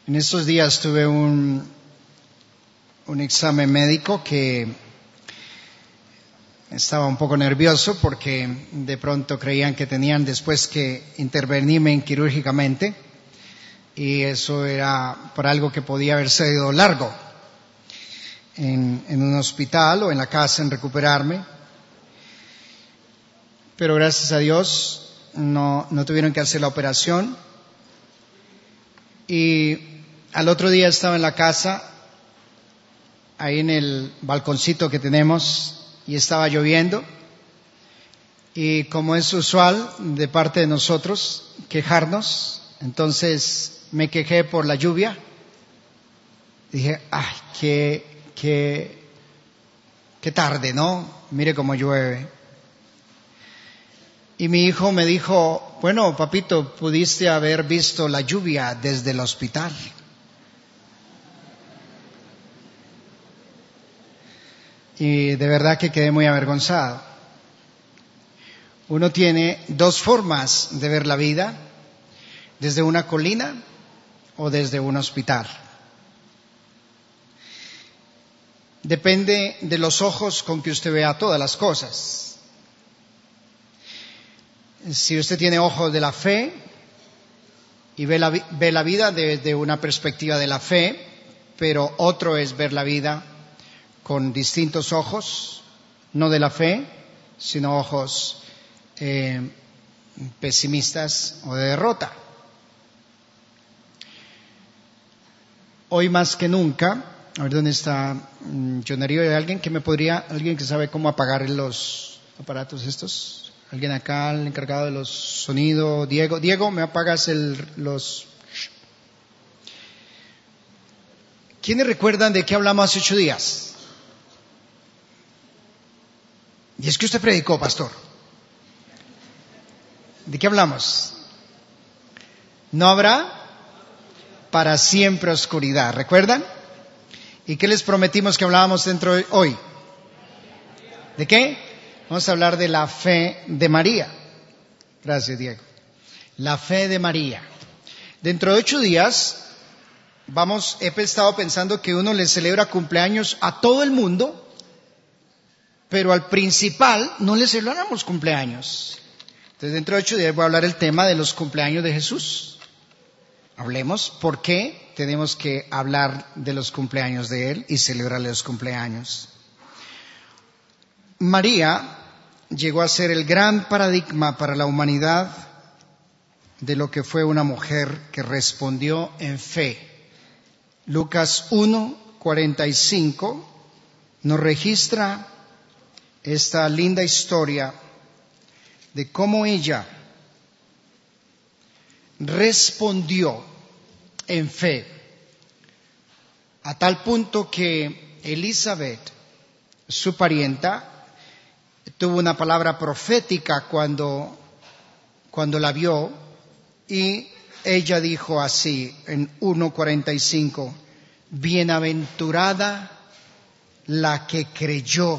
En estos días tuve un examen médico que estaba un poco nervioso porque de pronto creían que tenían después que intervenirme quirúrgicamente y eso era por algo que podía haberse ido largo en un hospital o en la casa en recuperarme. Pero gracias a Dios no tuvieron que hacer la operación. Y al otro día estaba en la casa, ahí en el balconcito que tenemos, y estaba lloviendo. Y como es usual de parte de nosotros, quejarnos, entonces me quejé por la lluvia. Dije, ay, qué tarde, ¿no? Mire cómo llueve. Y mi hijo me dijo, bueno, papito, pudiste haber visto la lluvia desde el hospital. Y de verdad que quedé muy avergonzado. Uno tiene dos formas de ver la vida, desde una colina o desde un hospital. Depende de los ojos con que usted vea todas las cosas. Si usted tiene ojos de la fe y ve la vida desde una perspectiva de la fe, pero otro es ver la vida con distintos ojos, no de la fe, sino ojos pesimistas o de derrota. Hoy más que nunca, a ver dónde está Jonario, ¿hay alguien que sabe cómo apagar los aparatos estos? ¿Alguien acá, el encargado de los sonidos? Diego, ¿me apagas los...? ¿Quiénes recuerdan de qué hablamos hace 8 días? Y es que usted predicó, pastor. ¿De qué hablamos? No habrá para siempre oscuridad. ¿Recuerdan? ¿Y qué les prometimos que hablábamos dentro de hoy? ¿De qué? Vamos a hablar de la fe de María. Gracias, Diego. La fe de María. Dentro de 8 días he estado pensando que uno le celebra cumpleaños a todo el mundo, pero al principal no le celebramos cumpleaños. Entonces dentro de 8 días voy a hablar el tema de los cumpleaños de Jesús. Hablemos por qué tenemos que hablar de los cumpleaños de Él y celebrarle los cumpleaños. María llegó a ser el gran paradigma para la humanidad de lo que fue una mujer que respondió en fe. Lucas 1:45 nos registra esta linda historia de cómo ella respondió en fe, a tal punto que Elizabeth, su parienta, tuvo una palabra profética cuando la vio, y ella dijo así en 1:45, bienaventurada la que creyó,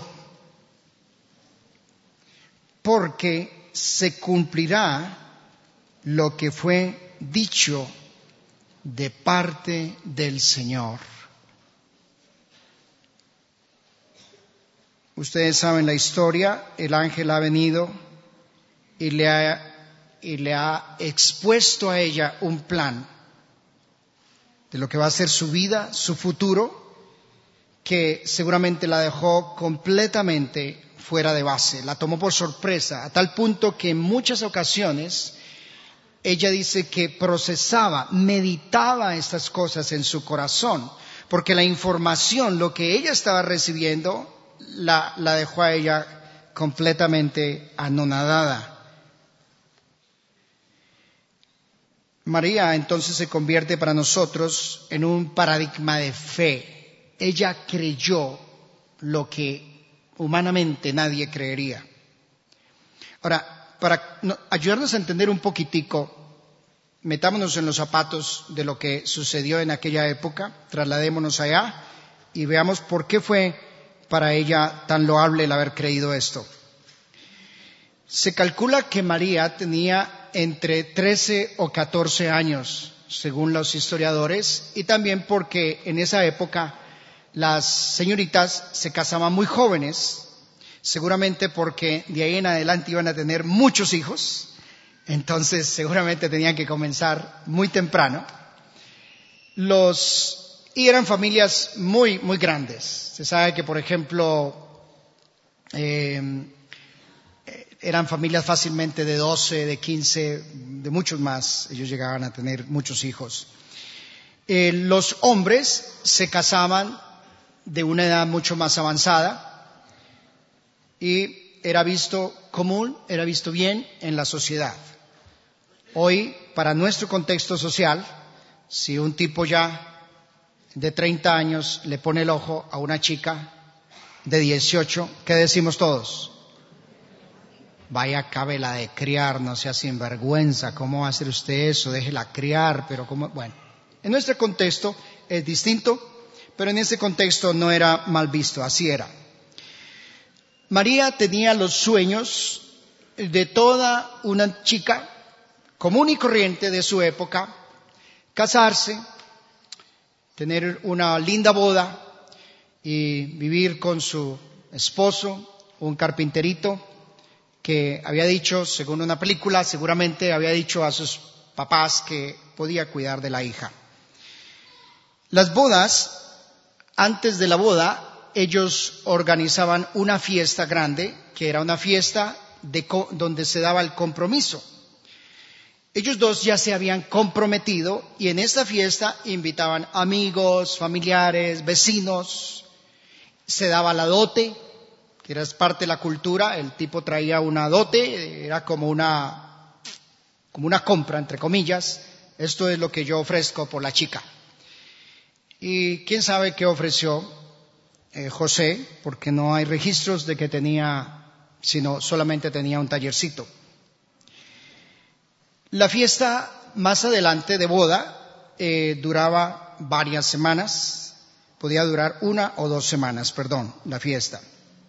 porque se cumplirá lo que fue dicho de parte del Señor. Ustedes saben la historia, el ángel ha venido y le ha expuesto a ella un plan de lo que va a ser su vida, su futuro, que seguramente la dejó completamente fuera de base, la tomó por sorpresa, a tal punto que en muchas ocasiones ella dice que procesaba, meditaba estas cosas en su corazón, porque la información, lo que ella estaba recibiendo, la dejó a ella completamente anonadada. María entonces se convierte para nosotros en un paradigma de fe. Ella creyó lo que humanamente nadie creería. Ahora, para ayudarnos a entender un poquitico, metámonos en los zapatos de lo que sucedió en aquella época, trasladémonos allá y veamos por qué fue para ella tan loable el haber creído esto. Se calcula que María tenía entre 13 o 14 años, según los historiadores, y también porque en esa época las señoritas se casaban muy jóvenes, seguramente porque de ahí en adelante iban a tener muchos hijos, entonces seguramente tenían que comenzar muy temprano. Y eran familias muy, muy grandes. Se sabe que, por ejemplo, eran familias fácilmente de 12, de 15, de muchos más. Ellos llegaban a tener muchos hijos. Los hombres se casaban de una edad mucho más avanzada y era visto común, era visto bien en la sociedad. Hoy, para nuestro contexto social, si un tipo ya de 30 años le pone el ojo a una chica de 18, ¿qué decimos todos? Vaya, cábela de criar, no sea sinvergüenza, ¿cómo va a hacer usted eso? Déjela criar, pero ¿cómo? Bueno, en nuestro contexto es distinto, pero en ese contexto no era mal visto, así era. María tenía los sueños de toda una chica común y corriente de su época, casarse, tener una linda boda y vivir con su esposo, un carpinterito que había dicho, según una película, seguramente había dicho a sus papás que podía cuidar de la hija. Las bodas, antes de la boda, ellos organizaban una fiesta grande, que era una fiesta donde se daba el compromiso. Ellos dos ya se habían comprometido y en esta fiesta invitaban amigos, familiares, vecinos. Se daba la dote, que era parte de la cultura. El tipo traía una dote, era como una compra, entre comillas. Esto es lo que yo ofrezco por la chica. Y quién sabe qué ofreció José, porque no hay registros de que tenía, sino solamente tenía un tallercito. La fiesta más adelante de boda duraba varias semanas, podía durar 1 o 2 semanas, la fiesta.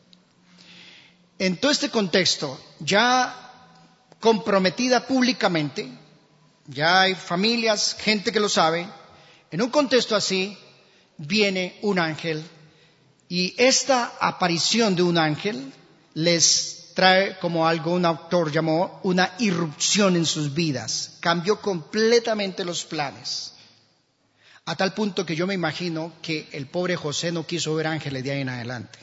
En todo este contexto, ya comprometida públicamente, ya hay familias, gente que lo sabe, en un contexto así viene un ángel y esta aparición de un ángel les trae como algo un autor llamó una irrupción en sus vidas. Cambió completamente los planes. A tal punto que yo me imagino que el pobre José no quiso ver ángeles de ahí en adelante.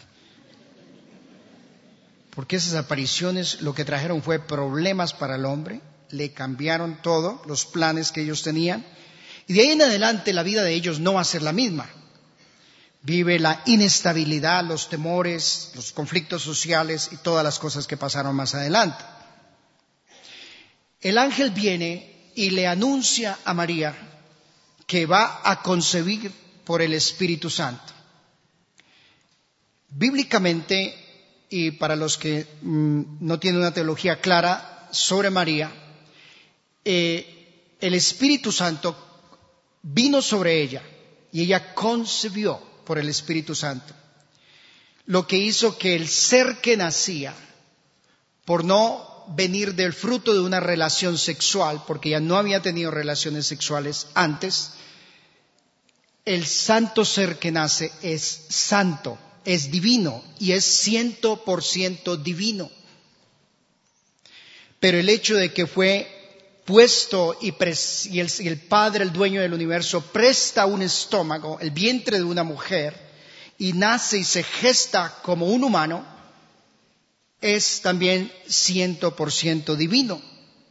Porque esas apariciones lo que trajeron fue problemas para el hombre. Le cambiaron todo, los planes que ellos tenían. Y de ahí en adelante la vida de ellos no va a ser la misma. Vive la inestabilidad, los temores, los conflictos sociales y todas las cosas que pasaron más adelante. El ángel viene y le anuncia a María que va a concebir por el Espíritu Santo. Bíblicamente, y para los que no tienen una teología clara sobre María, el Espíritu Santo vino sobre ella y ella concebió por el Espíritu Santo, lo que hizo que el ser que nacía, por no venir del fruto de una relación sexual, porque ella no había tenido relaciones sexuales antes, el santo ser que nace es santo, es divino y es 100% divino. Pero el hecho de que fue puesto y el Padre, el dueño del universo, presta un estómago, el vientre de una mujer, y nace y se gesta como un humano, es también 100% divino.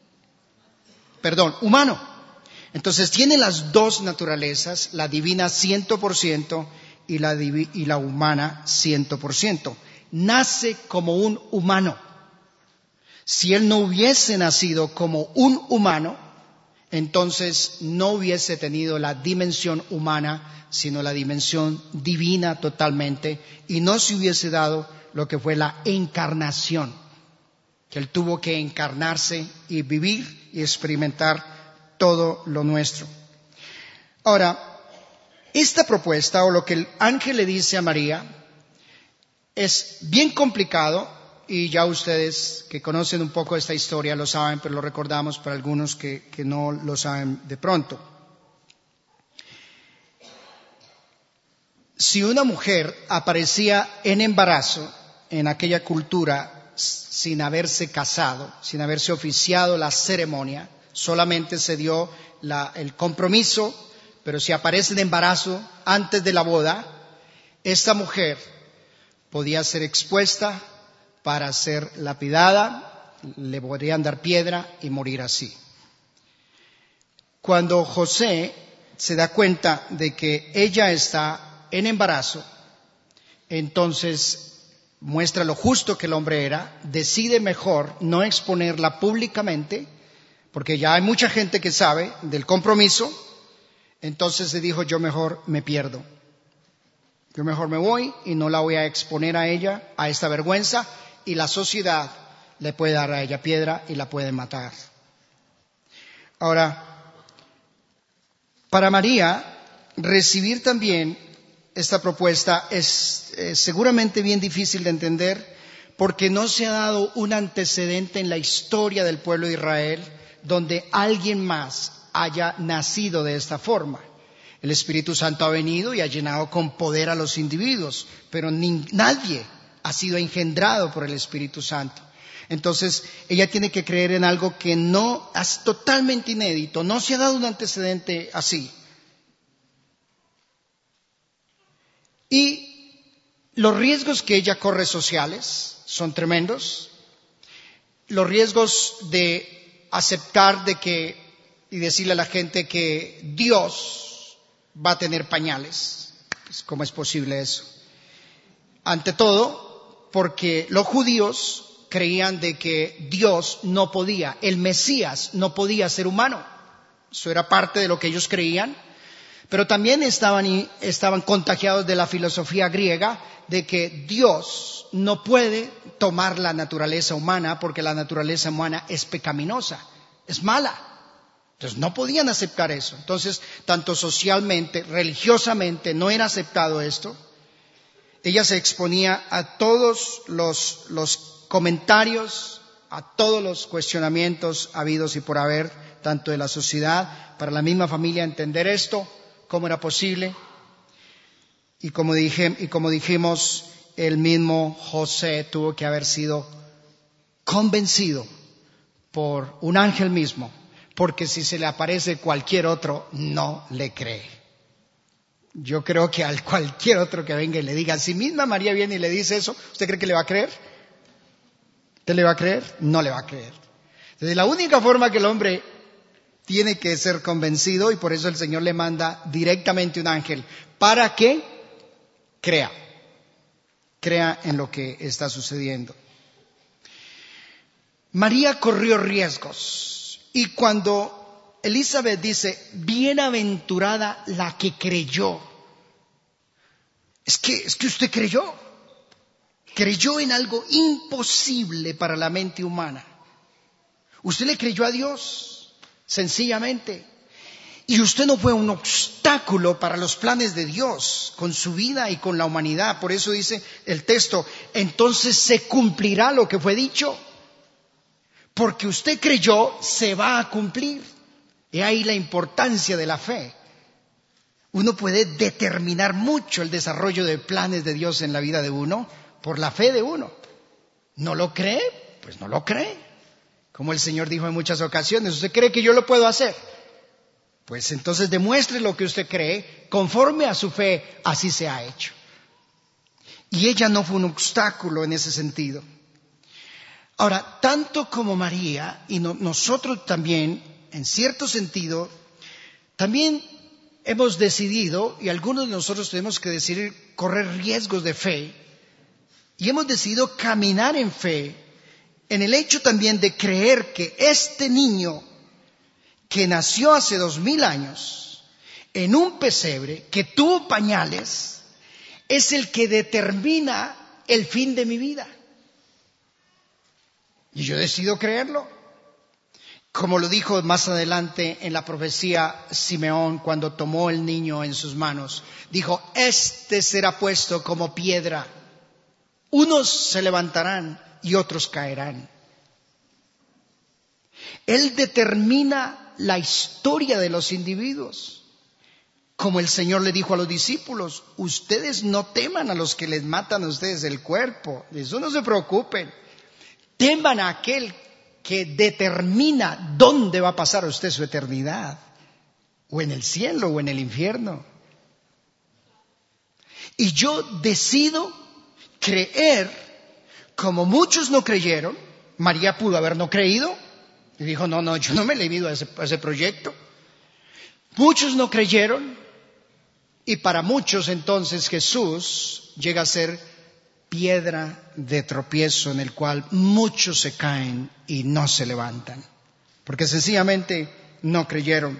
Humano. Entonces tiene las dos naturalezas, la divina 100% y la humana 100%. Nace como un humano. Si él no hubiese nacido como un humano, entonces no hubiese tenido la dimensión humana, sino la dimensión divina totalmente, y no se hubiese dado lo que fue la encarnación, que él tuvo que encarnarse y vivir y experimentar todo lo nuestro. Ahora, esta propuesta, o lo que el ángel le dice a María, es bien complicado. Y ya ustedes que conocen un poco esta historia lo saben, pero lo recordamos para algunos que no lo saben de pronto. Si una mujer aparecía en embarazo en aquella cultura sin haberse casado, sin haberse oficiado la ceremonia, solamente se dio el compromiso, pero si aparece en embarazo antes de la boda, esta mujer podía ser expuesta para ser lapidada, le podrían dar piedra y morir así. Cuando José se da cuenta de que ella está en embarazo, entonces muestra lo justo que el hombre era, decide mejor no exponerla públicamente, porque ya hay mucha gente que sabe del compromiso, entonces se dijo, yo mejor me pierdo. Yo mejor me voy y no la voy a exponer a ella, a esta vergüenza, y la sociedad le puede dar a ella piedra y la puede matar. Ahora, para María, recibir también esta propuesta es seguramente bien difícil de entender porque no se ha dado un antecedente en la historia del pueblo de Israel donde alguien más haya nacido de esta forma. El Espíritu Santo ha venido y ha llenado con poder a los individuos, pero nadie ha sido engendrado por el Espíritu Santo. Entonces, ella tiene que creer en algo que no es totalmente inédito, no se ha dado un antecedente así. Y los riesgos que ella corre sociales son tremendos. Los riesgos de aceptar y decirle a la gente que Dios va a tener pañales. ¿Cómo es posible eso? Ante todo, porque los judíos creían de que Dios no podía, el Mesías no podía ser humano. Eso era parte de lo que ellos creían. Pero también estaban contagiados de la filosofía griega de que Dios no puede tomar la naturaleza humana porque la naturaleza humana es pecaminosa, es mala. Entonces no podían aceptar eso. Entonces, tanto socialmente, religiosamente, no era aceptado esto. Ella se exponía a todos los comentarios, a todos los cuestionamientos habidos y por haber, tanto de la sociedad, para la misma familia entender esto, cómo era posible. Y como dijimos, el mismo José tuvo que haber sido convencido por un ángel mismo, porque si se le aparece cualquier otro, no le cree. Yo creo que al cualquier otro que venga y le diga, si misma María viene y le dice eso, ¿usted cree que le va a creer? ¿Usted le va a creer? No le va a creer. Entonces, la única forma que el hombre tiene que ser convencido, y por eso el Señor le manda directamente un ángel, para que crea en lo que está sucediendo. María corrió riesgos, y cuando Elizabeth dice, bienaventurada la que creyó, es que usted creyó en algo imposible para la mente humana. Usted le creyó a Dios, sencillamente. Y usted no fue un obstáculo para los planes de Dios con su vida y con la humanidad. Por eso dice el texto, entonces se cumplirá lo que fue dicho. Porque usted creyó, se va a cumplir. Y ahí la importancia de la fe. Uno puede determinar mucho el desarrollo de planes de Dios en la vida de uno por la fe de uno. ¿No lo cree? Pues no lo cree. Como el Señor dijo en muchas ocasiones, ¿usted cree que yo lo puedo hacer? Pues entonces demuestre lo que usted cree, conforme a su fe, así se ha hecho. Y ella no fue un obstáculo en ese sentido. Ahora, tanto como María y nosotros también, en cierto sentido, también hemos decidido, y algunos de nosotros tenemos que decidir correr riesgos de fe, y hemos decidido caminar en fe, en el hecho también de creer que este niño que nació hace 2000 años, en un pesebre, que tuvo pañales, es el que determina el fin de mi vida. Y yo decido creerlo. Como lo dijo más adelante en la profecía Simeón cuando tomó el niño en sus manos. Dijo, este será puesto como piedra. Unos se levantarán y otros caerán. Él determina la historia de los individuos. Como el Señor le dijo a los discípulos, ustedes no teman a los que les matan a ustedes el cuerpo, de eso no se preocupen. Teman a aquel que determina dónde va a pasar usted su eternidad, o en el cielo o en el infierno. Y yo decido creer como muchos no creyeron. María pudo haber no creído y dijo, no, yo no me he leído a ese proyecto. Muchos no creyeron y para muchos entonces Jesús llega a ser piedra de tropiezo en el cual muchos se caen y no se levantan, porque sencillamente no creyeron.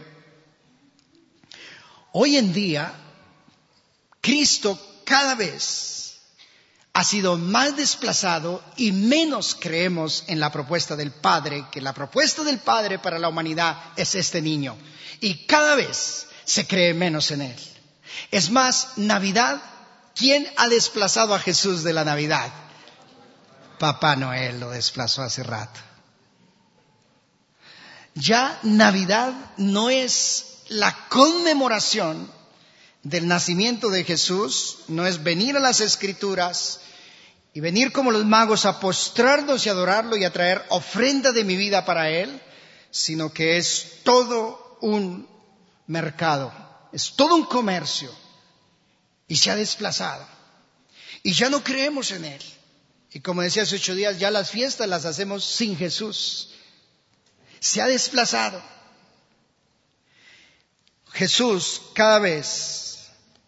Hoy en día, Cristo cada vez ha sido más desplazado y menos creemos en la propuesta del Padre, que la propuesta del Padre para la humanidad es este niño. Y cada vez se cree menos en él. Es más, Navidad, ¿quién ha desplazado a Jesús de la Navidad? Papá Noel lo desplazó hace rato. Ya Navidad no es la conmemoración del nacimiento de Jesús, no es venir a las Escrituras y venir como los magos a postrarnos y adorarlo y a traer ofrenda de mi vida para Él, sino que es todo un mercado, es todo un comercio y se ha desplazado y ya no creemos en Él. Y como decía hace 8 días, ya las fiestas las hacemos sin Jesús. Se ha desplazado. Jesús cada vez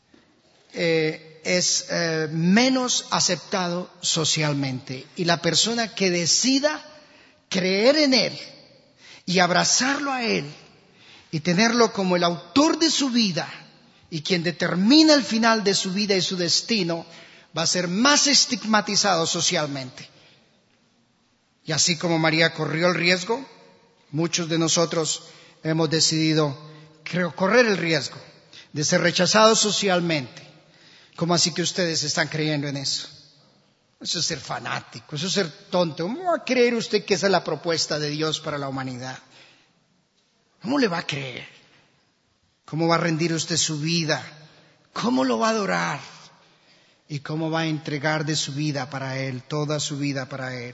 es menos aceptado socialmente. Y la persona que decida creer en Él y abrazarlo a Él y tenerlo como el autor de su vida y quien determina el final de su vida y su destino, va a ser más estigmatizado socialmente. Y así como María corrió el riesgo, muchos de nosotros hemos decidido correr el riesgo de ser rechazados socialmente. ¿Cómo así que ustedes están creyendo en eso? Eso es ser fanático, eso es ser tonto. ¿Cómo va a creer usted que esa es la propuesta de Dios para la humanidad? ¿Cómo le va a creer? ¿Cómo va a rendir usted su vida? ¿Cómo lo va a adorar? ¿Y cómo va a entregar de su vida para Él, toda su vida para Él?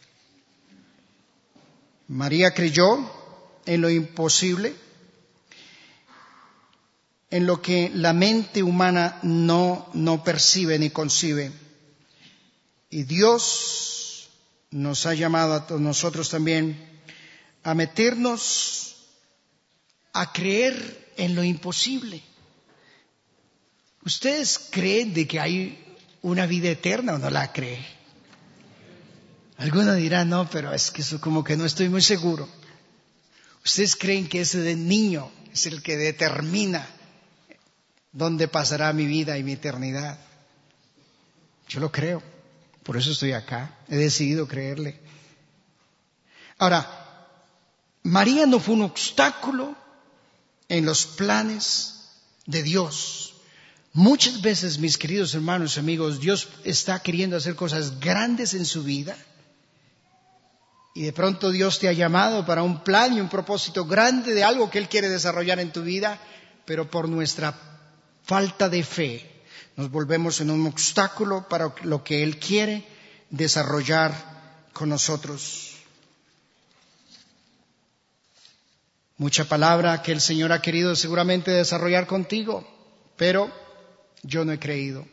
María creyó en lo imposible, en lo que la mente humana no percibe ni concibe. Y Dios nos ha llamado a nosotros también a meternos a creer en lo imposible. ¿Ustedes creen de que hay una vida eterna o no la creen? Algunos dirán, no, pero es que eso como que no estoy muy seguro. ¿Ustedes creen que ese de niño es el que determina dónde pasará mi vida y mi eternidad? Yo lo creo, por eso estoy acá, he decidido creerle. Ahora, María no fue un obstáculo en los planes de Dios. Muchas veces, mis queridos hermanos y amigos, Dios está queriendo hacer cosas grandes en su vida y de pronto Dios te ha llamado para un plan y un propósito grande de algo que Él quiere desarrollar en tu vida, pero por nuestra falta de fe nos volvemos en un obstáculo para lo que Él quiere desarrollar con nosotros. Mucha palabra que el Señor ha querido seguramente desarrollar contigo, pero yo no he creído.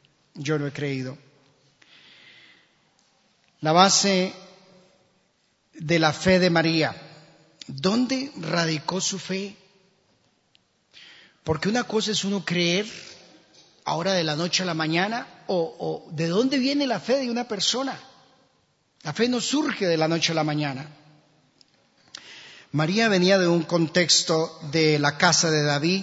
La base de la fe de María, ¿dónde radicó su fe? Porque una cosa es uno creer ahora de la noche a la mañana, o ¿de dónde viene la fe de una persona? La fe no surge de la noche a la mañana. María venía de un contexto de la casa de David.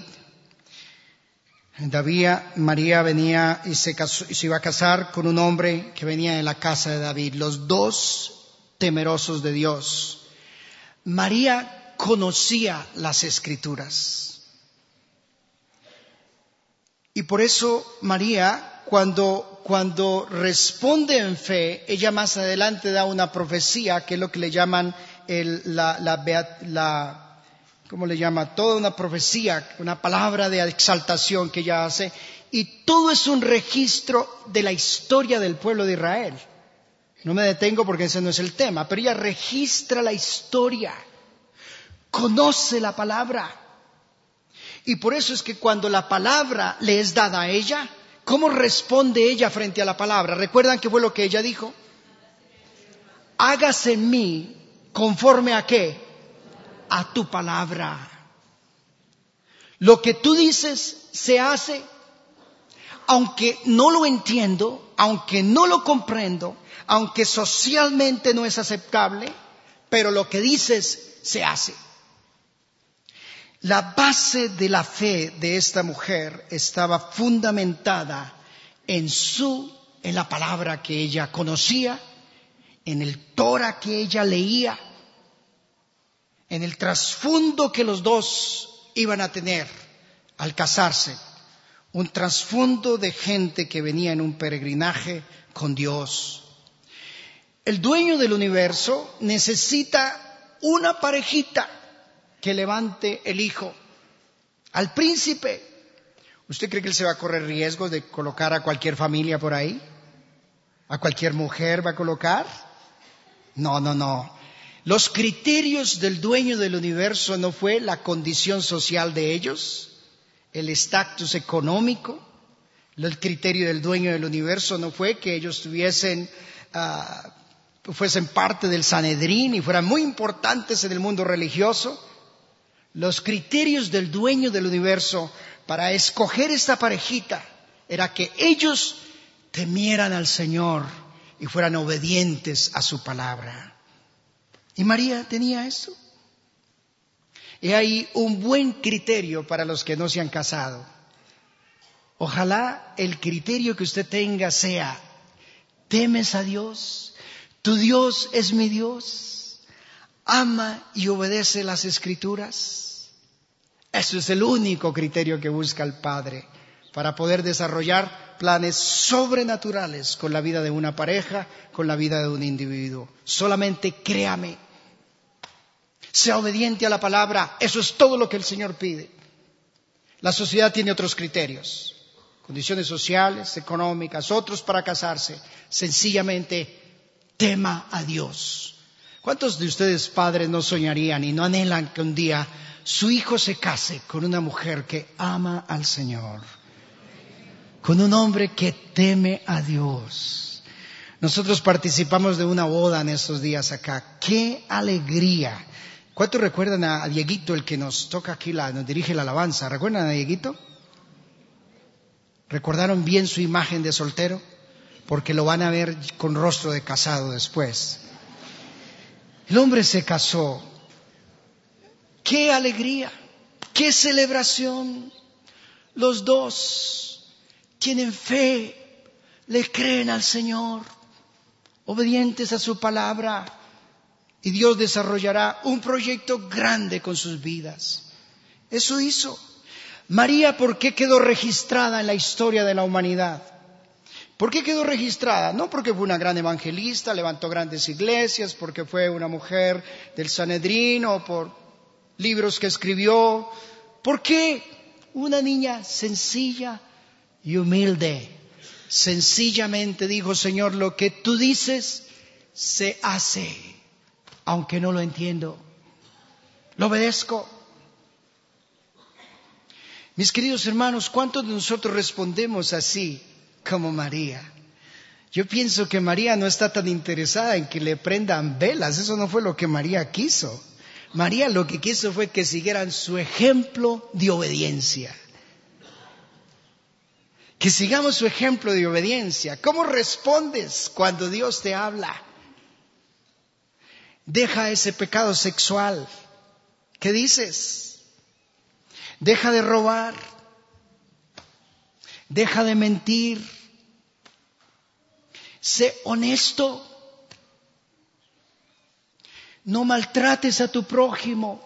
María venía y se iba a casar con un hombre que venía de la casa de David, los dos temerosos de Dios. María conocía las Escrituras. Y por eso María, cuando responde en fe, ella más adelante da una profecía, que es lo que le llaman ¿cómo le llama? Toda una profecía, una palabra de exaltación que ella hace. Y todo es un registro de la historia del pueblo de Israel. No me detengo porque ese no es el tema, pero ella registra la historia, conoce la palabra. Y por eso es que cuando la palabra le es dada a ella, ¿cómo responde ella frente a la palabra? ¿Recuerdan qué fue lo que ella dijo? Hágase en mí conforme a qué? A tu palabra. Lo que tú dices se hace, aunque no lo entiendo, aunque no lo comprendo, aunque socialmente no es aceptable, pero lo que dices se hace. La base de la fe de esta mujer estaba fundamentada en la palabra que ella conocía, en el Torah que ella leía, en el trasfondo que los dos iban a tener al casarse. Un trasfondo de gente que venía en un peregrinaje con Dios. El dueño del universo necesita una parejita que levante el hijo. Al príncipe, ¿usted cree que él se va a correr riesgos de colocar a cualquier familia por ahí? ¿A cualquier mujer va a colocar? No. Los criterios del dueño del universo no fue la condición social de ellos, el estatus económico. El criterio del dueño del universo no fue que ellos fuesen parte del Sanedrín y fueran muy importantes en el mundo religioso. Los criterios del dueño del universo para escoger esta parejita era que ellos temieran al Señor y fueran obedientes a su palabra. ¿Y María tenía eso? Y hay un buen criterio para los que no se han casado. Ojalá el criterio que usted tenga sea: ¿temes a Dios? ¿Tu Dios es mi Dios? ¿Ama y obedece las Escrituras? Eso es el único criterio que busca el Padre para poder desarrollar planes sobrenaturales con la vida de una pareja, con la vida de un individuo. Solamente créame. Sea obediente a la palabra. Eso es todo lo que el Señor pide. La sociedad tiene otros criterios. Condiciones sociales, económicas, otros para casarse. Sencillamente, tema a Dios. ¿Cuántos de ustedes, padres, no soñarían y no anhelan que un día su hijo se case con una mujer que ama al Señor? Con un hombre que teme a Dios. Nosotros participamos de una boda en estos días acá. ¡Qué alegría! ¿Cuántos recuerdan a Dieguito, el que nos toca aquí, nos dirige la alabanza? ¿Recuerdan a Dieguito? ¿Recordaron bien su imagen de soltero? Porque lo van a ver con rostro de casado después. El hombre se casó. ¡Qué alegría! ¡Qué celebración! Los dos tienen fe, le creen al Señor, obedientes a su palabra. Y Dios desarrollará un proyecto grande con sus vidas. Eso hizo. María, ¿por qué quedó registrada en la historia de la humanidad? ¿Por qué quedó registrada? No porque fue una gran evangelista, levantó grandes iglesias, porque fue una mujer del Sanedrín o por libros que escribió. ¿Por qué? Una niña sencilla y humilde. Sencillamente dijo: Señor, lo que tú dices se hace. Aunque no lo entiendo, lo obedezco. Mis queridos hermanos, ¿cuántos de nosotros respondemos así como María? Yo pienso que María no está tan interesada en que le prendan velas. Eso no fue lo que María quiso. María lo que quiso fue que siguieran su ejemplo de obediencia. Que sigamos su ejemplo de obediencia. ¿Cómo respondes cuando Dios te habla? Deja ese pecado sexual. ¿Qué dices? Deja de robar. Deja de mentir. Sé honesto. No maltrates a tu prójimo.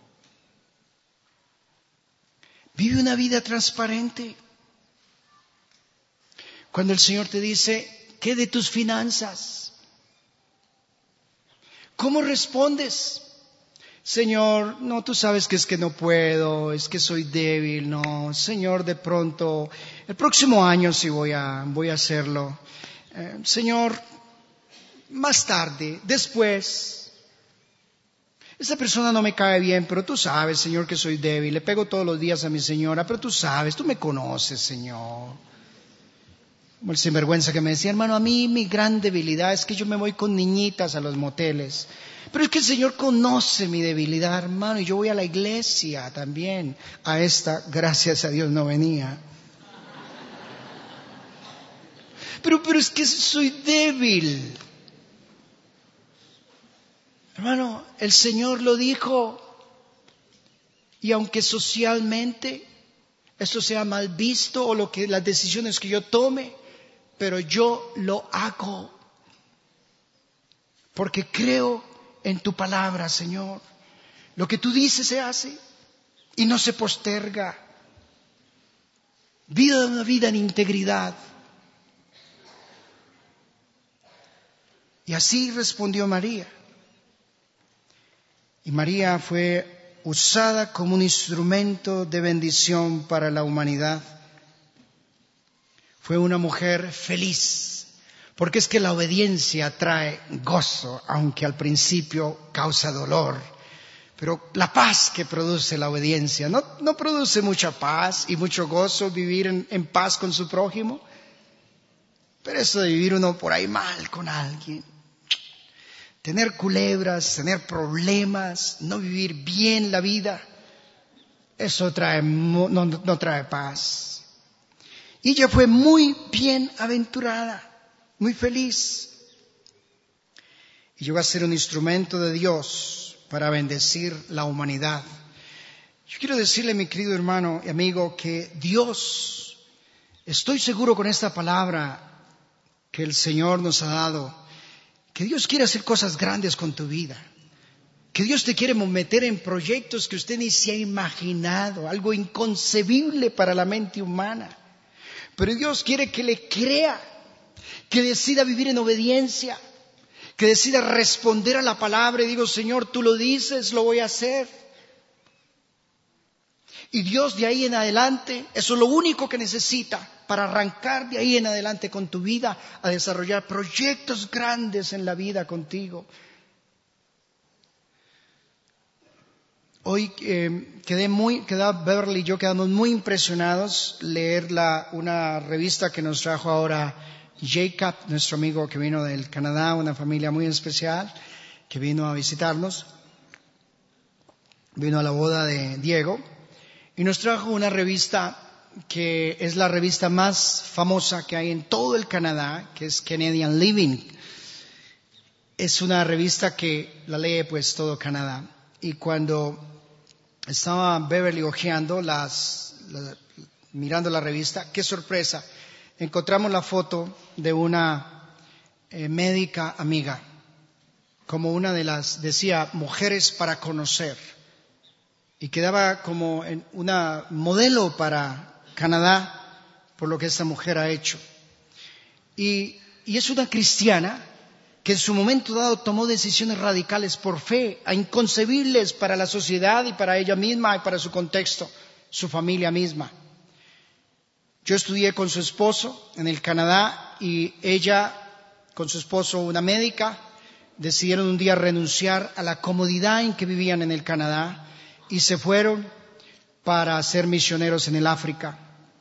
Vive una vida transparente. Cuando el Señor te dice: ¿qué de tus finanzas? ¿Cómo respondes? Señor, no, tú sabes que es que no puedo, es que soy débil, no, Señor, de pronto, el próximo año sí voy a hacerlo. Señor, más tarde, después. Esa persona no me cae bien, pero tú sabes, Señor, que soy débil. Le pego todos los días a mi señora, pero tú sabes, tú me conoces, Señor. Como el sinvergüenza que me decía, hermano, a mí mi gran debilidad es que yo me voy con niñitas a los moteles. Pero es que el Señor conoce mi debilidad, hermano, y yo voy a la iglesia también. A esta, gracias a Dios, no venía. Pero es que soy débil. Hermano, el Señor lo dijo, y aunque socialmente esto sea mal visto o las decisiones que yo tome, pero yo lo hago, porque creo en tu palabra, Señor. Lo que tú dices se hace y no se posterga. Vida una vida en integridad. Y así respondió María. Y María fue usada como un instrumento de bendición para la humanidad. Fue una mujer feliz, porque es que la obediencia trae gozo, aunque al principio causa dolor. Pero la paz que produce la obediencia, no produce mucha paz y mucho gozo vivir en paz con su prójimo. Pero eso de vivir uno por ahí mal con alguien, tener culebras, tener problemas, no vivir bien la vida, eso no trae paz. Y ella fue muy bienaventurada, muy feliz. Y llegó a ser un instrumento de Dios para bendecir la humanidad. Yo quiero decirle, mi querido hermano y amigo, que Dios, estoy seguro con esta palabra que el Señor nos ha dado, que Dios quiere hacer cosas grandes con tu vida. Que Dios te quiere meter en proyectos que usted ni se ha imaginado, algo inconcebible para la mente humana. Pero Dios quiere que le crea, que decida vivir en obediencia, que decida responder a la palabra y digo, Señor, tú lo dices, lo voy a hacer. Y Dios de ahí en adelante, eso es lo único que necesita para arrancar de ahí en adelante con tu vida a desarrollar proyectos grandes en la vida contigo. Hoy Beverly y yo quedamos muy impresionados leer una revista que nos trajo ahora Jacob, nuestro amigo que vino del Canadá, una familia muy especial que vino a visitarnos. Vino a la boda de Diego y nos trajo una revista que es la revista más famosa que hay en todo el Canadá, que es Canadian Living. Es una revista que la lee pues todo Canadá. Y cuando estaba Beverly hojeando mirando la revista, qué sorpresa, encontramos la foto de una médica amiga, como una de las, decía, mujeres para conocer, y quedaba como una modelo para Canadá por lo que esta mujer ha hecho. Y es una cristiana que en su momento dado tomó decisiones radicales por fe, inconcebibles para la sociedad y para ella misma y para su contexto, su familia misma. Yo estudié con su esposo en el Canadá y ella, con su esposo, una médica, decidieron un día renunciar a la comodidad en que vivían en el Canadá y se fueron para ser misioneros en el África.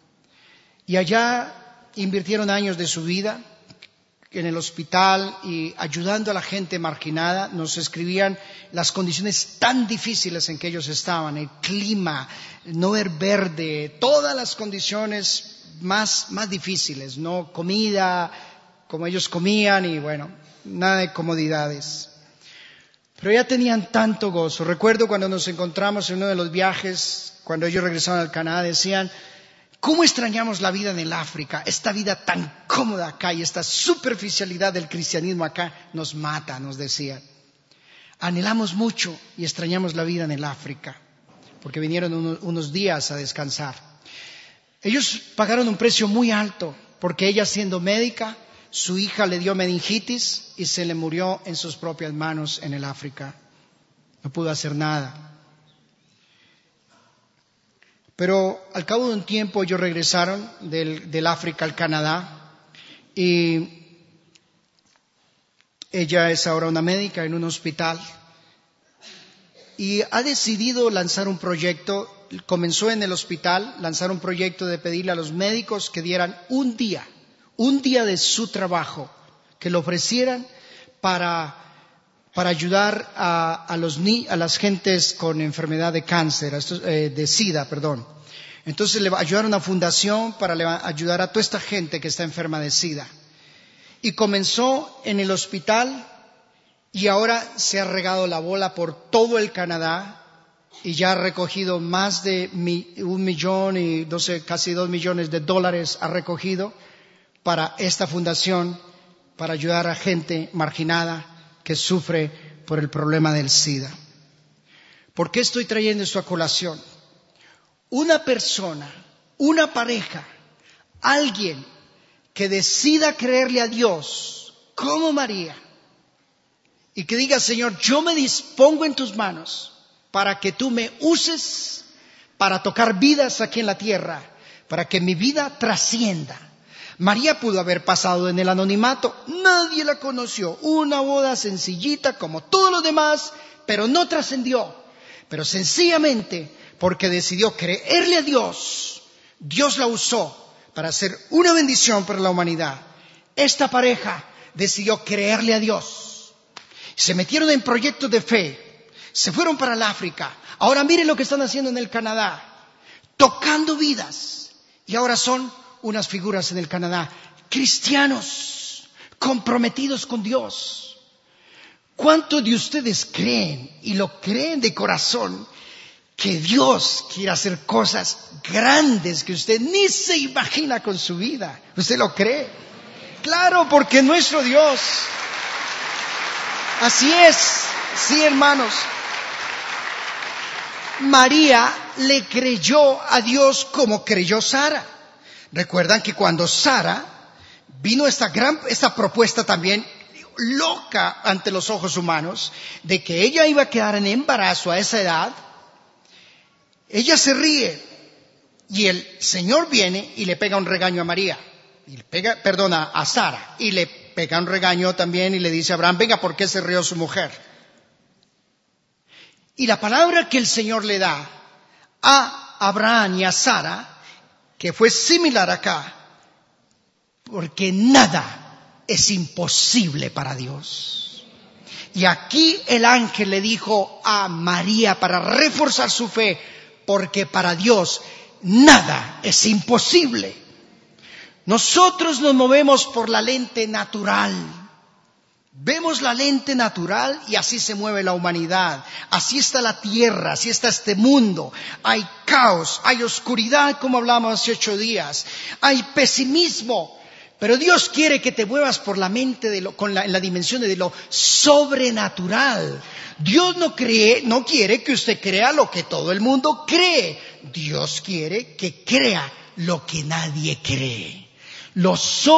Y allá invirtieron años de su vida en el hospital y ayudando a la gente marginada. Nos escribían las condiciones tan difíciles en que ellos estaban, el clima, no ver verde, todas las condiciones más difíciles, no comida como ellos comían y bueno, nada de comodidades. Pero ya tenían tanto gozo. Recuerdo cuando nos encontramos en uno de los viajes, cuando ellos regresaron al Canadá, decían, ¿cómo extrañamos la vida en el África? Esta vida tan cómoda acá y esta superficialidad del cristianismo acá nos mata, nos decían. Anhelamos mucho y extrañamos la vida en el África, porque vinieron unos días a descansar. Ellos pagaron un precio muy alto, porque ella siendo médica, su hija le dio meningitis y se le murió en sus propias manos en el África. No pudo hacer nada. Pero al cabo de un tiempo ellos regresaron del África al Canadá y ella es ahora una médica en un hospital y ha decidido lanzar un proyecto. Comenzó en el hospital, lanzar un proyecto de pedirle a los médicos que dieran un día de su trabajo, que lo ofrecieran para ayudar a las gentes con enfermedad de cáncer, de SIDA, perdón. Entonces le ayudaron a una fundación para ayudar a toda esta gente que está enferma de SIDA. Y comenzó en el hospital y ahora se ha regado la bola por todo el Canadá y ya ha recogido más de $1 millón y casi $2 millones ha recogido para esta fundación, para ayudar a gente marginada que sufre por el problema del SIDA. ¿Por qué estoy trayendo esto a colación? Una persona, una pareja, alguien que decida creerle a Dios como María y que diga: Señor, yo me dispongo en tus manos para que tú me uses para tocar vidas aquí en la tierra, para que mi vida trascienda. María pudo haber pasado en el anonimato, nadie la conoció, una boda sencillita como todos los demás, pero no trascendió. Pero sencillamente porque decidió creerle a Dios, Dios la usó para hacer una bendición para la humanidad. Esta pareja decidió creerle a Dios, se metieron en proyectos de fe, se fueron para el África. Ahora miren lo que están haciendo en el Canadá, tocando vidas. Y ahora son unas figuras en el Canadá, cristianos, comprometidos con Dios. ¿Cuántos de ustedes creen, y lo creen de corazón, que Dios quiere hacer cosas grandes que usted ni se imagina con su vida? ¿Usted lo cree? Claro, porque nuestro Dios. Así es, sí, hermanos. María le creyó a Dios como creyó Sara. Recuerdan que cuando Sara vino esta propuesta también loca ante los ojos humanos de que ella iba a quedar en embarazo a esa edad, ella se ríe y el Señor viene y le pega un regaño a María, a Sara, y le pega un regaño también y le dice a Abraham: venga, ¿por qué se rió su mujer? Y la palabra que el Señor le da a Abraham y a Sara, que fue similar acá, porque nada es imposible para Dios. Y aquí el ángel le dijo a María para reforzar su fe, porque para Dios nada es imposible. Nosotros nos movemos por la lente natural. Vemos la lente natural y así se mueve la humanidad. Así está la tierra, así está este mundo. Hay caos, hay oscuridad, como hablábamos hace 8 días. Hay pesimismo. Pero Dios quiere que te muevas por la mente en la dimensión de lo sobrenatural. Dios no quiere que usted crea lo que todo el mundo cree. Dios quiere que crea lo que nadie cree. Lo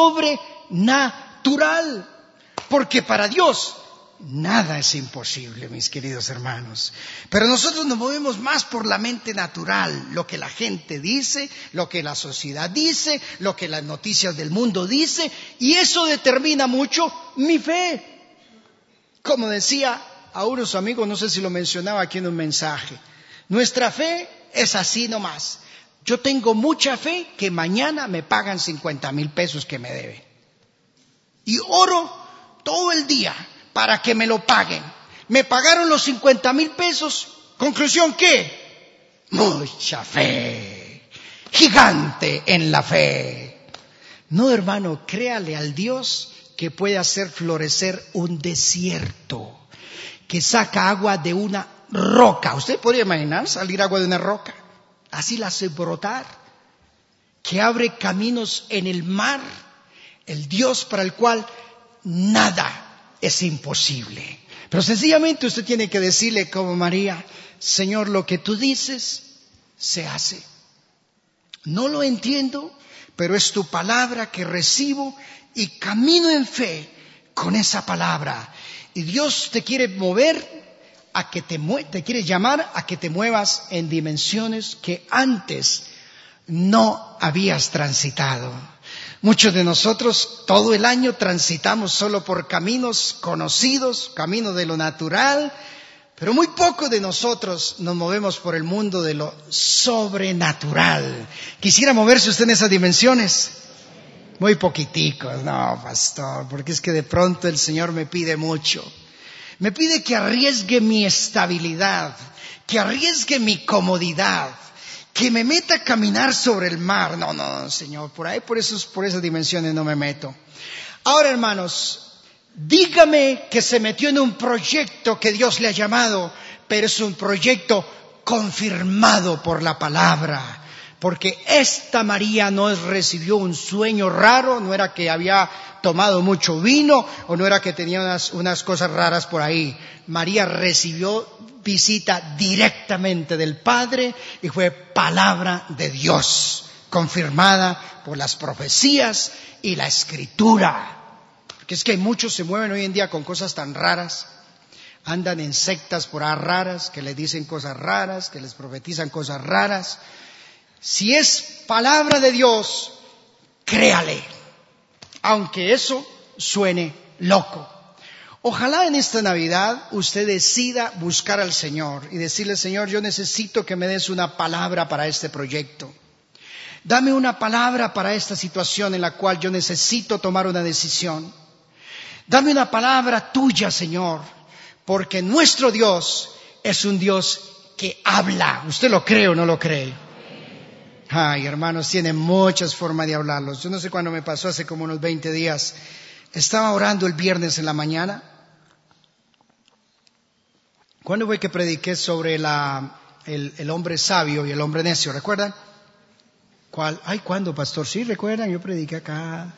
sobrenatural. Porque para Dios nada es imposible, mis queridos hermanos. Pero nosotros nos movemos más por la mente natural, lo que la gente dice, lo que la sociedad dice, lo que las noticias del mundo dice, y eso determina mucho mi fe. Como decía a unos amigos, no sé si lo mencionaba aquí en un mensaje, nuestra fe es así nomás. Yo tengo mucha fe que mañana me pagan 50,000 pesos que me debe. Y oro todo el día para que me lo paguen. Me pagaron los 50,000 pesos. Conclusión, ¿qué? Mucha fe. Gigante en la fe. No, hermano, créale al Dios que puede hacer florecer un desierto, que saca agua de una roca. ¿Usted podría imaginar salir agua de una roca? Así la hace brotar. Que abre caminos en el mar. El Dios para el cual nada es imposible. Pero sencillamente usted tiene que decirle como María: Señor, lo que tú dices se hace. No lo entiendo, pero es tu palabra que recibo y camino en fe con esa palabra. Y Dios te quiere mover te quiere llamar a que te muevas en dimensiones que antes no habías transitado. Muchos de nosotros todo el año transitamos solo por caminos conocidos, camino de lo natural, pero muy poco de nosotros nos movemos por el mundo de lo sobrenatural. ¿Quisiera moverse usted en esas dimensiones? Muy poquiticos, no, pastor, porque es que de pronto el Señor me pide mucho. Me pide que arriesgue mi estabilidad, que arriesgue mi comodidad, que me meta a caminar sobre el mar. No, Señor, por esas dimensiones no me meto. Ahora, hermanos, dígame que se metió en un proyecto que Dios le ha llamado, pero es un proyecto confirmado por la palabra. Porque esta María no recibió un sueño raro, no era que había tomado mucho vino o no era que tenía unas cosas raras por ahí. María recibió visita directamente del Padre y fue palabra de Dios, confirmada por las profecías y la Escritura. Porque es que muchos se mueven hoy en día con cosas tan raras, andan en sectas por ahí raras, que les dicen cosas raras, que les profetizan cosas raras. Si es palabra de Dios, créale, aunque eso suene loco. Ojalá en esta Navidad usted decida buscar al Señor y decirle: Señor, yo necesito que me des una palabra para este proyecto. Dame una palabra para esta situación en la cual yo necesito tomar una decisión. Dame una palabra tuya, Señor, porque nuestro Dios es un Dios que habla. ¿Usted lo cree o no lo cree? Ay, hermanos, tiene muchas formas de hablarlos. Yo no sé cuándo me pasó, hace como unos 20 días. Estaba orando el viernes en la mañana. ¿Cuándo fue que prediqué sobre el hombre sabio y el hombre necio? ¿Recuerdan? ¿Cuál? Ay, ¿cuándo, pastor? Sí, ¿recuerdan? Yo prediqué acá.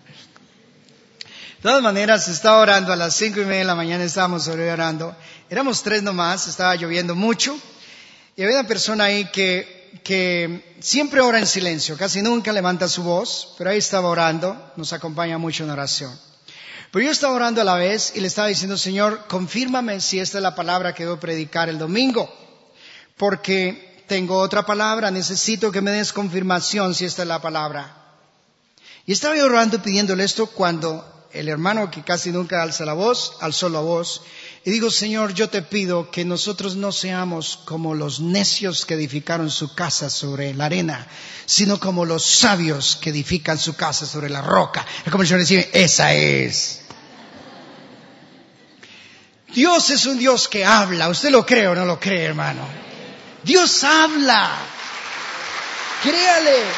De todas maneras, estaba orando a las 5:30 de la mañana, estábamos orando. Éramos 3 nomás, estaba lloviendo mucho. Y había una persona ahí que siempre ora en silencio, casi nunca levanta su voz, pero ahí estaba orando, nos acompaña mucho en oración. Pero yo estaba orando a la vez y le estaba diciendo: Señor, confírmame si esta es la palabra que debo predicar el domingo, porque tengo otra palabra, necesito que me des confirmación si esta es la palabra. Y estaba yo orando pidiéndole esto cuando el hermano, que casi nunca alza la voz, alzó la voz. Y digo: Señor, yo te pido que nosotros no seamos como los necios que edificaron su casa sobre la arena, sino como los sabios que edifican su casa sobre la roca. Es como el Señor decía: esa es. Dios es un Dios que habla. ¿Usted lo cree o no lo cree, hermano? Dios habla. Créale.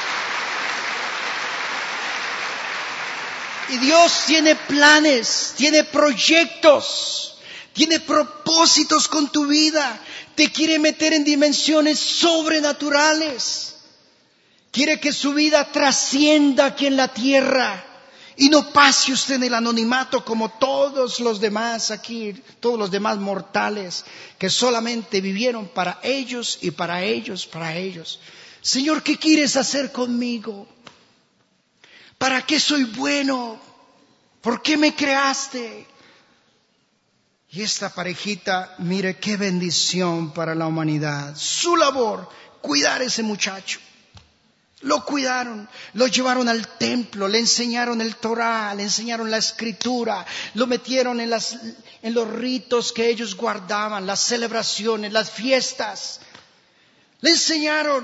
Y Dios tiene planes, tiene proyectos, tiene propósitos con tu vida. Te quiere meter en dimensiones sobrenaturales. Quiere que su vida trascienda aquí en la tierra y no pase usted en el anonimato como todos los demás aquí, todos los demás mortales que solamente vivieron para ellos y para ellos, para ellos. Señor, ¿qué quieres hacer conmigo? ¿Para qué soy bueno? ¿Por qué me creaste? Y esta parejita, mire qué bendición para la humanidad. Su labor, cuidar a ese muchacho. Lo cuidaron, lo llevaron al templo, le enseñaron el Torá, le enseñaron la Escritura, lo metieron en los ritos que ellos guardaban, las celebraciones, las fiestas. Le enseñaron.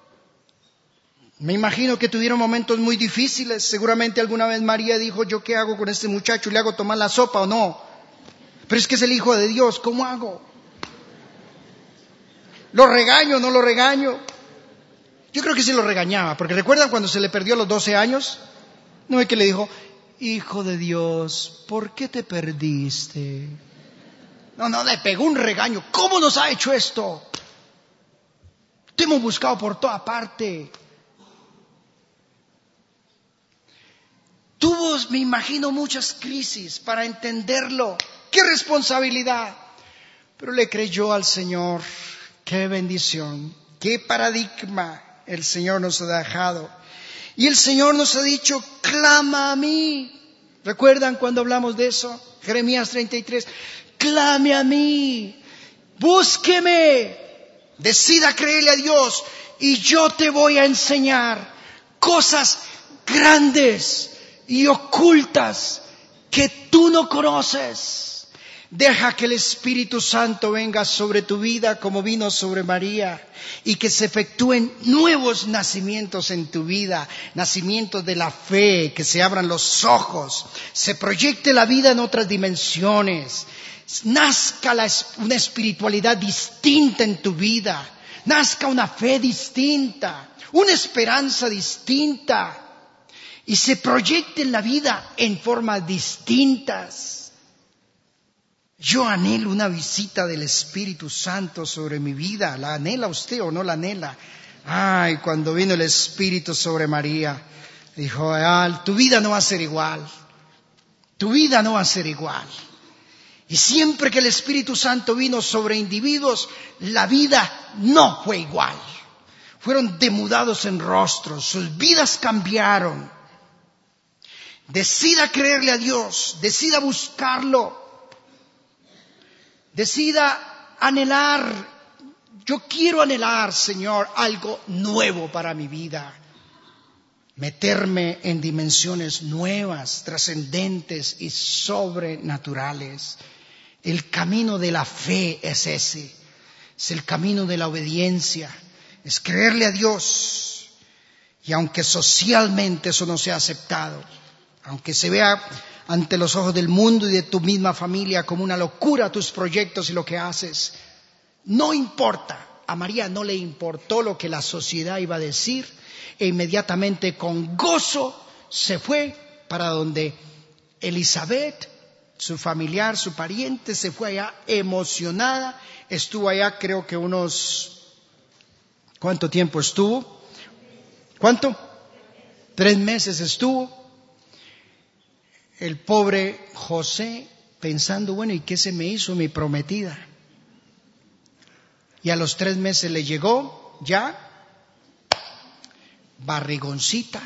Me imagino que tuvieron momentos muy difíciles. Seguramente alguna vez María dijo: ¿yo qué hago con este muchacho? ¿Le hago tomar la sopa o no? Pero es que es el Hijo de Dios, ¿cómo hago? ¿Lo regaño o no lo regaño? Yo creo que sí lo regañaba, porque ¿recuerdan cuando se le perdió a los 12 años? ¿No es que le dijo: Hijo de Dios, ¿por qué te perdiste? No, le pegó un regaño. ¿Cómo nos ha hecho esto? Te hemos buscado por toda parte. Tuvo, me imagino, muchas crisis para entenderlo. ¡Qué responsabilidad! Pero le creyó al Señor. ¡Qué bendición! ¡Qué paradigma el Señor nos ha dejado! Y el Señor nos ha dicho: clama a mí. ¿Recuerdan cuando hablamos de eso? Jeremías 33. Clame a mí. Búsqueme. Decida creerle a Dios y yo te voy a enseñar cosas grandes y ocultas que tú no conoces. Deja que el Espíritu Santo venga sobre tu vida como vino sobre María y que se efectúen nuevos nacimientos en tu vida, nacimientos de la fe, que se abran los ojos, se proyecte la vida en otras dimensiones, nazca una espiritualidad distinta en tu vida, nazca una fe distinta, una esperanza distinta y se proyecte en la vida en formas distintas. Yo anhelo una visita del Espíritu Santo sobre mi vida. ¿La anhela usted o no la anhela? Ay, cuando vino el Espíritu sobre María, dijo, tu vida no va a ser igual. Tu vida no va a ser igual. Y siempre que el Espíritu Santo vino sobre individuos, la vida no fue igual. Fueron demudados en rostros, sus vidas cambiaron. Decida creerle a Dios, decida buscarlo. Decida anhelar, yo quiero anhelar, Señor, algo nuevo para mi vida. Meterme en dimensiones nuevas, trascendentes y sobrenaturales. El camino de la fe es ese, es el camino de la obediencia, es creerle a Dios. Y aunque socialmente eso no sea aceptado, aunque se vea ante los ojos del mundo y de tu misma familia como una locura tus proyectos y lo que haces, no importa. A María no le importó lo que la sociedad iba a decir e inmediatamente con gozo se fue para donde Elizabeth, su familiar, su pariente, se fue allá emocionada. Estuvo allá creo que ¿cuánto tiempo estuvo? ¿Cuánto? 3 meses estuvo. El pobre José pensando, bueno, ¿y qué se me hizo mi prometida? Y a los 3 meses le llegó ya barrigoncita,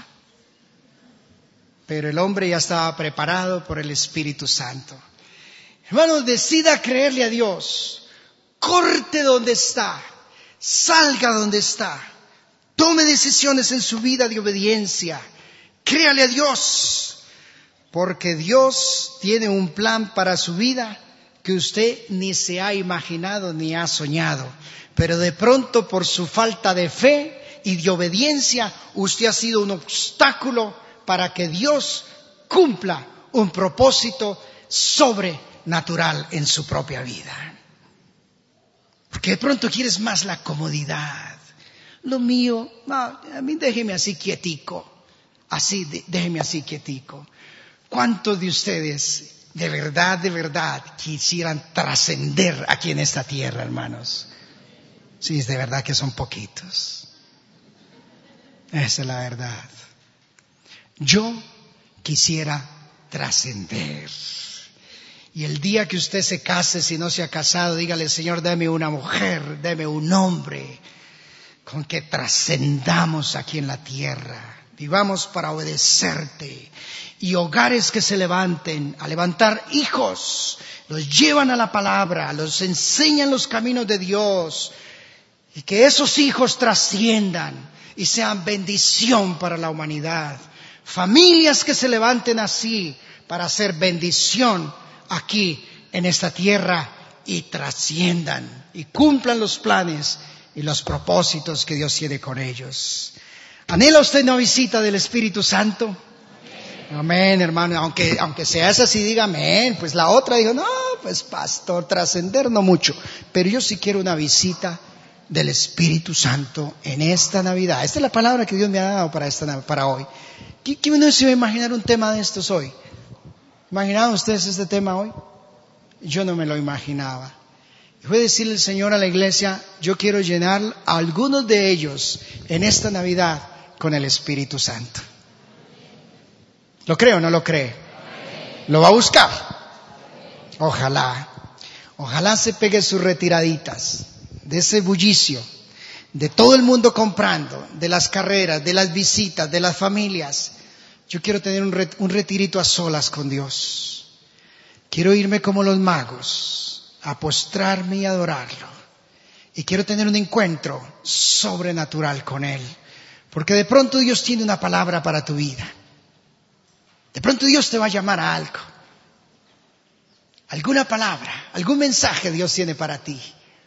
pero el hombre ya estaba preparado por el Espíritu Santo. Hermanos, decida creerle a Dios, corte donde está, salga donde está, tome decisiones en su vida de obediencia, créale a Dios. Porque Dios tiene un plan para su vida que usted ni se ha imaginado ni ha soñado. Pero de pronto por su falta de fe y de obediencia, usted ha sido un obstáculo para que Dios cumpla un propósito sobrenatural en su propia vida. Porque de pronto quieres más la comodidad. Lo mío, no, a mí déjeme así quietico. Déjeme así quietico. ¿Cuántos de ustedes de verdad quisieran trascender aquí en esta tierra, hermanos? Sí, es de verdad que son poquitos. Esa es la verdad. Yo quisiera trascender. Y el día que usted se case, si no se ha casado, dígale, Señor, dame una mujer, dame un hombre, con que trascendamos aquí en la tierra. Vivamos para obedecerte. Y hogares que se levanten a levantar hijos, los llevan a la palabra, los enseñan los caminos de Dios. Y que esos hijos trasciendan y sean bendición para la humanidad. Familias que se levanten así para hacer bendición aquí en esta tierra y trasciendan y cumplan los planes y los propósitos que Dios tiene con ellos. ¿Anhela usted una visita del Espíritu Santo? Amén, hermano. Aunque sea esa, sí diga amén. Pues la otra dijo, no, pues pastor, trascender no mucho. Pero yo sí quiero una visita del Espíritu Santo en esta Navidad. Esta es la palabra que Dios me ha dado para hoy. ¿Quién uno se va a imaginar un tema de estos hoy? ¿Imaginaban ustedes este tema hoy? Yo no me lo imaginaba. Y fue decirle el Señor a la iglesia, yo quiero llenar a algunos de ellos en esta Navidad con el Espíritu Santo. ¿Lo cree o no lo cree? ¿Lo va a buscar? Ojalá se pegue sus retiraditas de ese bullicio, de todo el mundo comprando, de las carreras, de las visitas, de las familias. Yo quiero tener un retirito a solas con Dios. Quiero irme como los magos, a postrarme y adorarlo. Y quiero tener un encuentro sobrenatural con Él. Porque de pronto Dios tiene una palabra para tu vida. De pronto Dios te va a llamar a algo. Alguna palabra, algún mensaje Dios tiene para ti.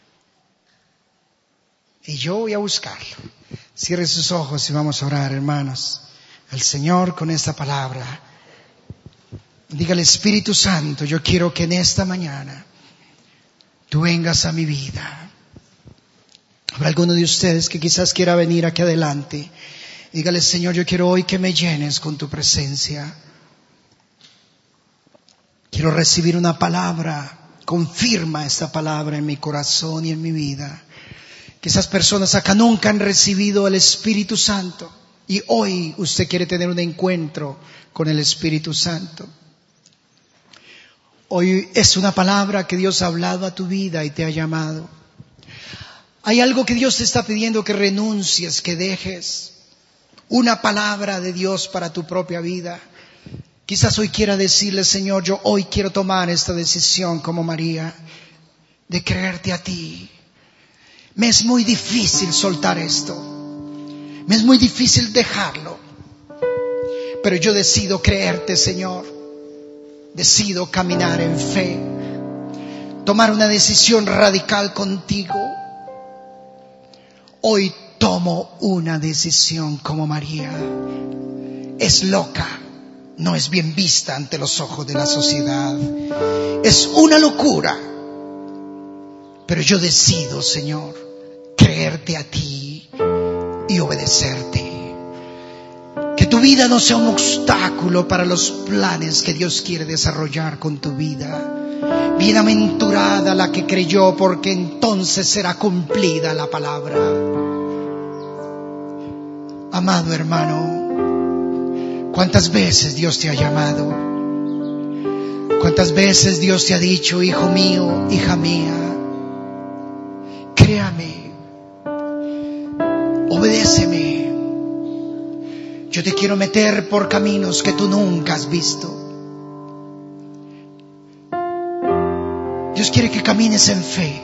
Y yo voy a buscarlo. Cierre sus ojos y vamos a orar, hermanos. Al Señor con esta palabra. Dígale, Espíritu Santo, yo quiero que en esta mañana tú vengas a mi vida. Habrá alguno de ustedes que quizás quiera venir aquí adelante. Dígale, Señor, yo quiero hoy que me llenes con tu presencia. Quiero recibir una palabra. Confirma esta palabra en mi corazón y en mi vida. Quizás personas acá nunca han recibido el Espíritu Santo. Y hoy usted quiere tener un encuentro con el Espíritu Santo. Hoy es una palabra que Dios ha hablado a tu vida y te ha llamado. Hay algo que Dios te está pidiendo que renuncies, que dejes. Una palabra de Dios para tu propia vida. Quizás hoy quiera decirle, Señor, yo hoy quiero tomar esta decisión como María, de creerte a ti. Me es muy difícil soltar esto. Me es muy difícil dejarlo. Pero yo decido creerte, Señor. Decido caminar en fe. Tomar una decisión radical contigo. Hoy tomo una decisión como María. Es loca, no es bien vista ante los ojos de la sociedad. Es una locura. Pero yo decido, Señor, creerte a ti y obedecerte. Que tu vida no sea un obstáculo para los planes que Dios quiere desarrollar con tu vida. Bienaventurada la que creyó, porque entonces será cumplida la palabra. Amado hermano, ¿cuántas veces Dios te ha llamado? ¿Cuántas veces Dios te ha dicho, hijo mío, hija mía, créame, obedéceme? Yo te quiero meter por caminos que tú nunca has visto. Dios quiere que camines en fe.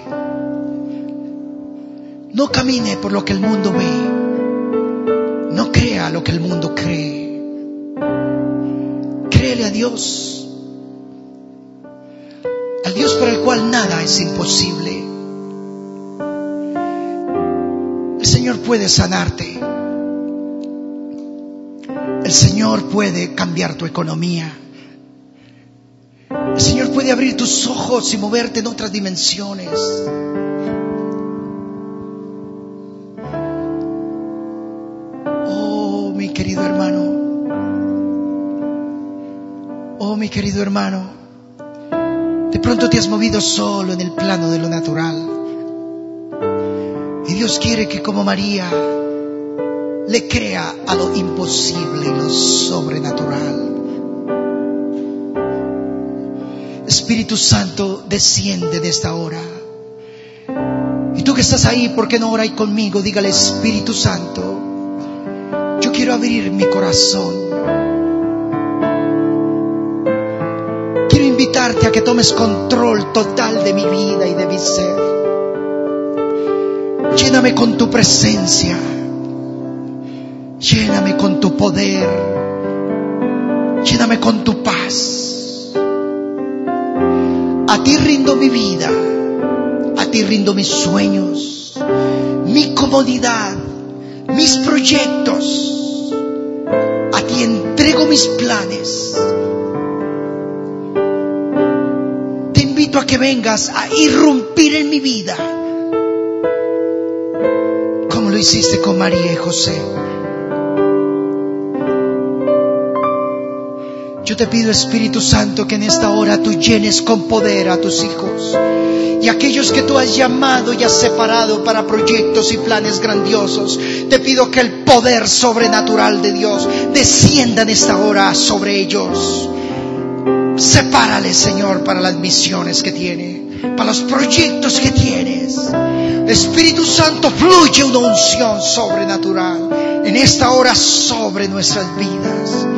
No camine por lo que el mundo ve. No crea lo que el mundo cree. Créele a Dios. Al Dios para el cual nada es imposible. El Señor puede sanarte. El Señor puede cambiar tu economía. El Señor puede abrir tus ojos y moverte en otras dimensiones. Oh, mi querido hermano. Oh, mi querido hermano. De pronto te has movido solo en el plano de lo natural. Y Dios quiere que como María le crea a lo imposible y lo sobrenatural. Espíritu Santo, desciende de esta hora. Y tú que estás ahí, ¿por qué no oras conmigo? Dígale, Espíritu Santo, yo quiero abrir mi corazón. Quiero invitarte a que tomes control total de mi vida y de mi ser. Lléname con tu presencia. Lléname con tu poder. Lléname con tu paz. A ti rindo mi vida, a ti rindo mis sueños, mi comodidad, mis proyectos. A ti entrego mis planes. Te invito a que vengas a irrumpir en mi vida, como lo hiciste con María y José. Yo te pido, Espíritu Santo, que en esta hora tú llenes con poder a tus hijos y aquellos que tú has llamado y has separado para proyectos y planes grandiosos. Te pido que el poder sobrenatural de Dios descienda en esta hora sobre ellos. Sepárales, Señor, para las misiones que tiene, para los proyectos que tienes. Espíritu Santo, fluye una unción sobrenatural en esta hora sobre nuestras vidas.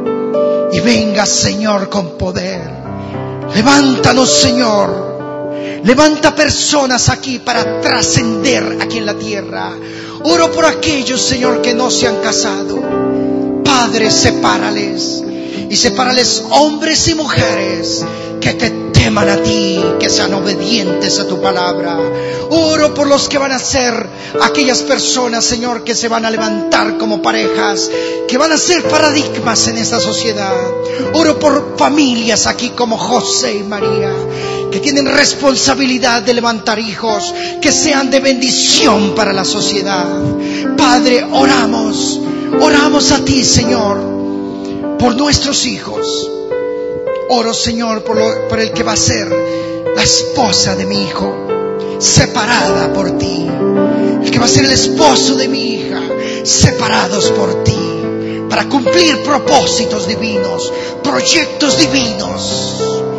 Y venga, Señor, con poder. Levántanos, Señor. Levanta personas aquí para trascender aquí en la tierra. Oro por aquellos, Señor, que no se han casado. Padre, sepárales. Y sepárales hombres y mujeres que te teman a ti, que sean obedientes a tu palabra. Oro por los que van a ser aquellas personas, Señor, que se van a levantar como parejas, que van a ser paradigmas en esta sociedad. Oro por familias aquí como José y María, que tienen responsabilidad de levantar hijos que sean de bendición para la sociedad. Padre, oramos a ti, Señor, por nuestros hijos. Oro, Señor, por el que va a ser la esposa de mi hijo, separada por ti. El que va a ser el esposo de mi hija, separados por ti, para cumplir propósitos divinos, proyectos divinos.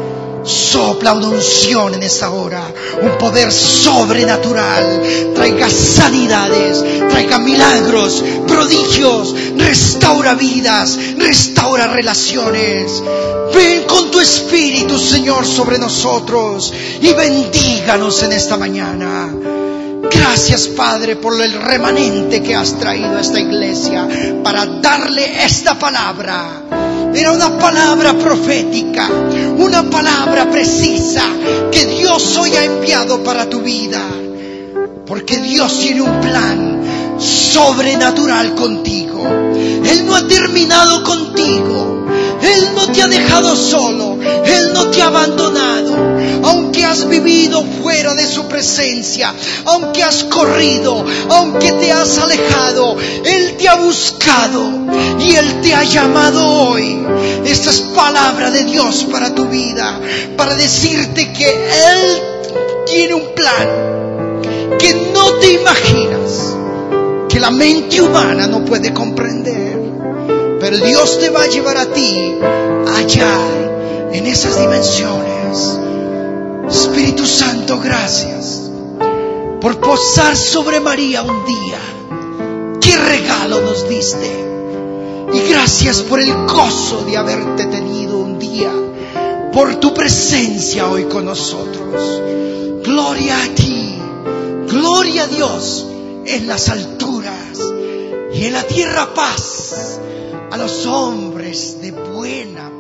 Sopla una unción en esta hora, un poder sobrenatural. Traiga sanidades, traiga milagros, prodigios, restaura vidas, restaura relaciones. Ven con tu Espíritu, Señor, sobre nosotros y bendíganos en esta mañana. Gracias, Padre, por el remanente que has traído a esta iglesia para darle esta palabra. Era una palabra profética, una palabra precisa que Dios hoy ha enviado para tu vida. Porque Dios tiene un plan sobrenatural contigo. Él no ha terminado contigo. Él no te ha dejado solo. Él no te ha abandonado. Aunque has vivido fuera de su presencia, aunque has corrido, aunque te has alejado, Él te ha buscado y Él te ha llamado hoy. Esta es palabra de Dios para tu vida, para decirte que Él tiene un plan que no te imaginas, que la mente humana no puede comprender. Pero Dios te va a llevar a ti allá, en esas dimensiones. Espíritu Santo, gracias por posar sobre María un día. ¡Qué regalo nos diste! Y gracias por el gozo de haberte tenido un día, por tu presencia hoy con nosotros. Gloria a ti, gloria a Dios en las alturas y en la tierra paz a los hombres de buena